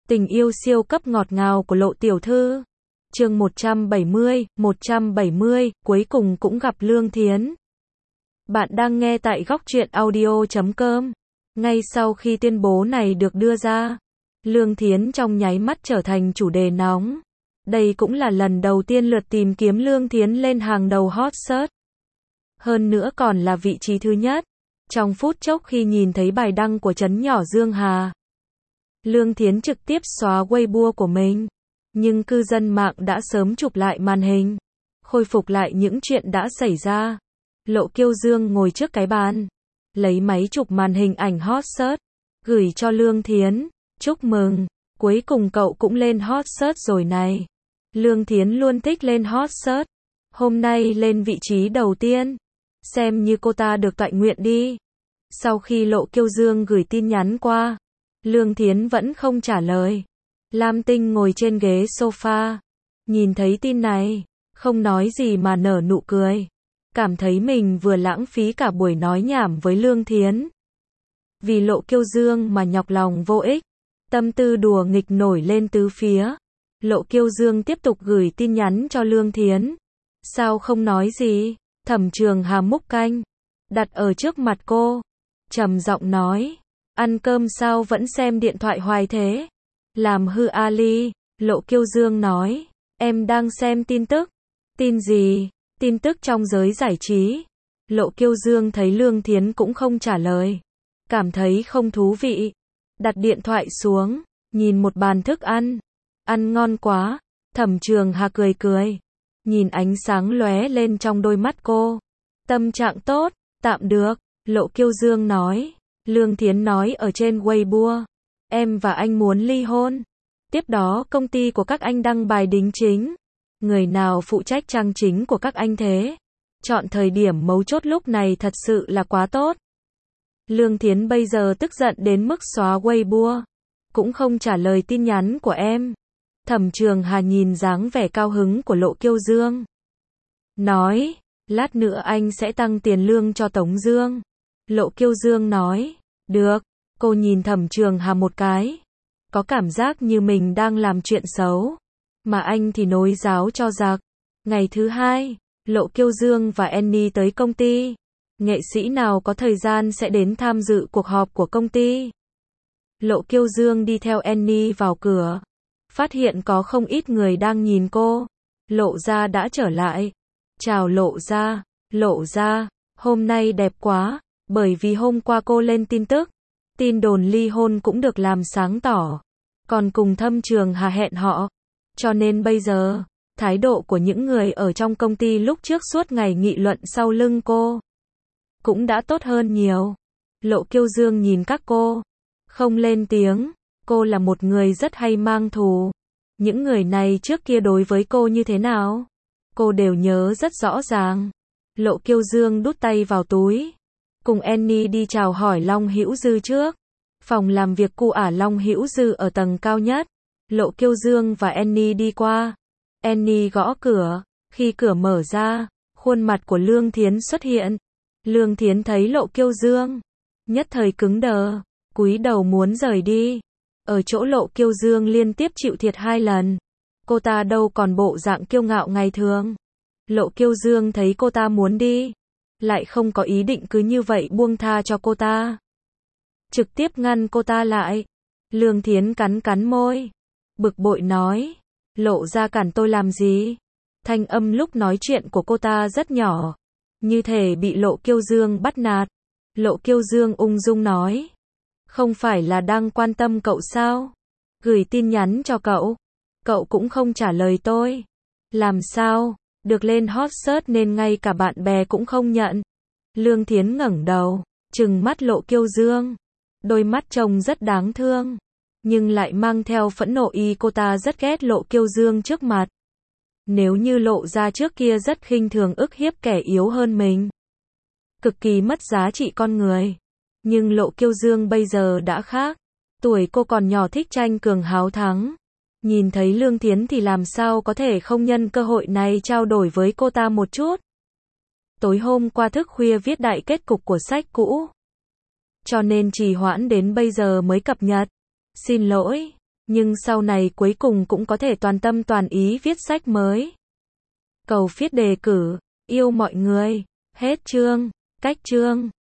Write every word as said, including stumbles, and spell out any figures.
Tình yêu siêu cấp ngọt ngào của Lộ tiểu thư. Chương một trăm bảy mươi, một trăm bảy mươi, cuối cùng cũng gặp Lương Thiến. Bạn đang nghe tại góc truyện audio chấm com. Ngay sau khi tuyên bố này được đưa ra, Lương Thiến trong nháy mắt trở thành chủ đề nóng. Đây cũng là lần đầu tiên lượt tìm kiếm Lương Thiến lên hàng đầu hot search. Hơn nữa còn là vị trí thứ nhất. Trong phút chốc khi nhìn thấy bài đăng của trấn nhỏ Dương Hà, Lương Thiến trực tiếp xóa Weibo của mình. Nhưng cư dân mạng đã sớm chụp lại màn hình, khôi phục lại những chuyện đã xảy ra. Lộ Kiêu Dương ngồi trước cái bàn, lấy máy chụp màn hình ảnh hot search, gửi cho Lương Thiến. Chúc mừng, cuối cùng cậu cũng lên hot search rồi này. Lương Thiến luôn thích lên hot search. Hôm nay lên vị trí đầu tiên. Xem như cô ta được tọa nguyện đi. Sau khi Lộ Kiêu Dương gửi tin nhắn qua, Lương Thiến vẫn không trả lời. Lam Tinh ngồi trên ghế sofa, nhìn thấy tin này, không nói gì mà nở nụ cười. Cảm thấy mình vừa lãng phí cả buổi nói nhảm với Lương Thiến. Vì Lộ Kiêu Dương mà nhọc lòng vô ích, tâm tư đùa nghịch nổi lên tứ phía. Lộ Kiêu Dương tiếp tục gửi tin nhắn cho Lương Thiến. Sao không nói gì? Thẩm Trường Hà múc canh, đặt ở trước mặt cô, trầm giọng nói, ăn cơm sao vẫn xem điện thoại hoài thế? Làm hư Ali. Lộ Kiêu Dương nói, em đang xem tin tức. Tin gì? Tin tức trong giới giải trí. Lộ Kiêu Dương thấy Lương Thiến cũng không trả lời, cảm thấy không thú vị, đặt điện thoại xuống, nhìn một bàn thức ăn. Ăn ngon quá. Thẩm Trường Hà cười cười, nhìn ánh sáng lóe lên trong đôi mắt cô. Tâm trạng tốt, tạm được. Lộ Kiêu Dương nói. Lương Thiến nói ở trên Weibo, em và anh muốn ly hôn. Tiếp đó công ty của các anh đăng bài đính chính. Người nào phụ trách trang chính của các anh thế? Chọn thời điểm mấu chốt lúc này thật sự là quá tốt. Lương Thiến bây giờ tức giận đến mức xóa Weibo, cũng không trả lời tin nhắn của em. Thẩm Trường Hà nhìn dáng vẻ cao hứng của Lộ Kiêu Dương, nói, lát nữa anh sẽ tăng tiền lương cho Tống Dương. Lộ Kiêu Dương nói, được. Cô nhìn Thẩm Trường Hà một cái, có cảm giác như mình đang làm chuyện xấu, mà anh thì nối giáo cho giặc. Ngày thứ hai, Lộ Kiêu Dương và Annie tới công ty. Nghệ sĩ nào có thời gian sẽ đến tham dự cuộc họp của công ty. Lộ Kiêu Dương đi theo Annie vào cửa, phát hiện có không ít người đang nhìn cô. Lộ Gia đã trở lại. Chào Lộ Gia. Lộ Gia, hôm nay đẹp quá, bởi vì hôm qua cô lên tin tức, tin đồn ly hôn cũng được làm sáng tỏ, còn cùng Thẩm Trường Hà hẹn họ. Cho nên bây giờ, thái độ của những người ở trong công ty lúc trước suốt ngày nghị luận sau lưng cô cũng đã tốt hơn nhiều. Lộ Kiêu Dương nhìn các cô, không lên tiếng. Cô là một người rất hay mang thù. Những người này trước kia đối với cô như thế nào, cô đều nhớ rất rõ ràng. Lộ Kiêu Dương đút tay vào túi, cùng Annie đi chào hỏi Long Hữu Dư trước. Phòng làm việc của ả Long Hữu Dư ở tầng cao nhất. Lộ Kiêu Dương và Annie đi qua. Annie gõ cửa. Khi cửa mở ra, khuôn mặt của Lương Thiến xuất hiện. Lương Thiến thấy Lộ Kiêu Dương, nhất thời cứng đờ, cúi đầu muốn rời đi. Ở chỗ Lộ Kiêu Dương liên tiếp chịu thiệt hai lần, cô ta đâu còn bộ dạng kiêu ngạo ngày thường. Lộ Kiêu Dương thấy cô ta muốn đi, lại không có ý định cứ như vậy buông tha cho cô ta, trực tiếp ngăn cô ta lại. Lương Thiến cắn cắn môi, bực bội nói, Lộ Gia cản tôi làm gì? Thanh âm lúc nói chuyện của cô ta rất nhỏ, như thể bị Lộ Kiêu Dương bắt nạt. Lộ Kiêu Dương ung dung nói, không phải là đang quan tâm cậu sao? Gửi tin nhắn cho cậu, cậu cũng không trả lời tôi. Làm sao? Được lên hot search nên ngay cả bạn bè cũng không nhận. Lương Thiến ngẩng đầu, trừng mắt Lộ Kiêu Dương. Đôi mắt trông rất đáng thương, nhưng lại mang theo phẫn nộ y cô ta rất ghét Lộ Kiêu Dương trước mặt. Nếu như Lộ Gia trước kia rất khinh thường ức hiếp kẻ yếu hơn mình, cực kỳ mất giá trị con người. Nhưng Lộ Kiêu Dương bây giờ đã khác. Tuổi cô còn nhỏ thích tranh cường háo thắng. Nhìn thấy Lương Thiến thì làm sao có thể không nhân cơ hội này trao đổi với cô ta một chút. Tối hôm qua thức khuya viết đại kết cục của sách cũ, cho nên trì hoãn đến bây giờ mới cập nhật. Xin lỗi, nhưng sau này cuối cùng cũng có thể toàn tâm toàn ý viết sách mới. Cầu viết đề cử, yêu mọi người. Hết chương. Cách chương.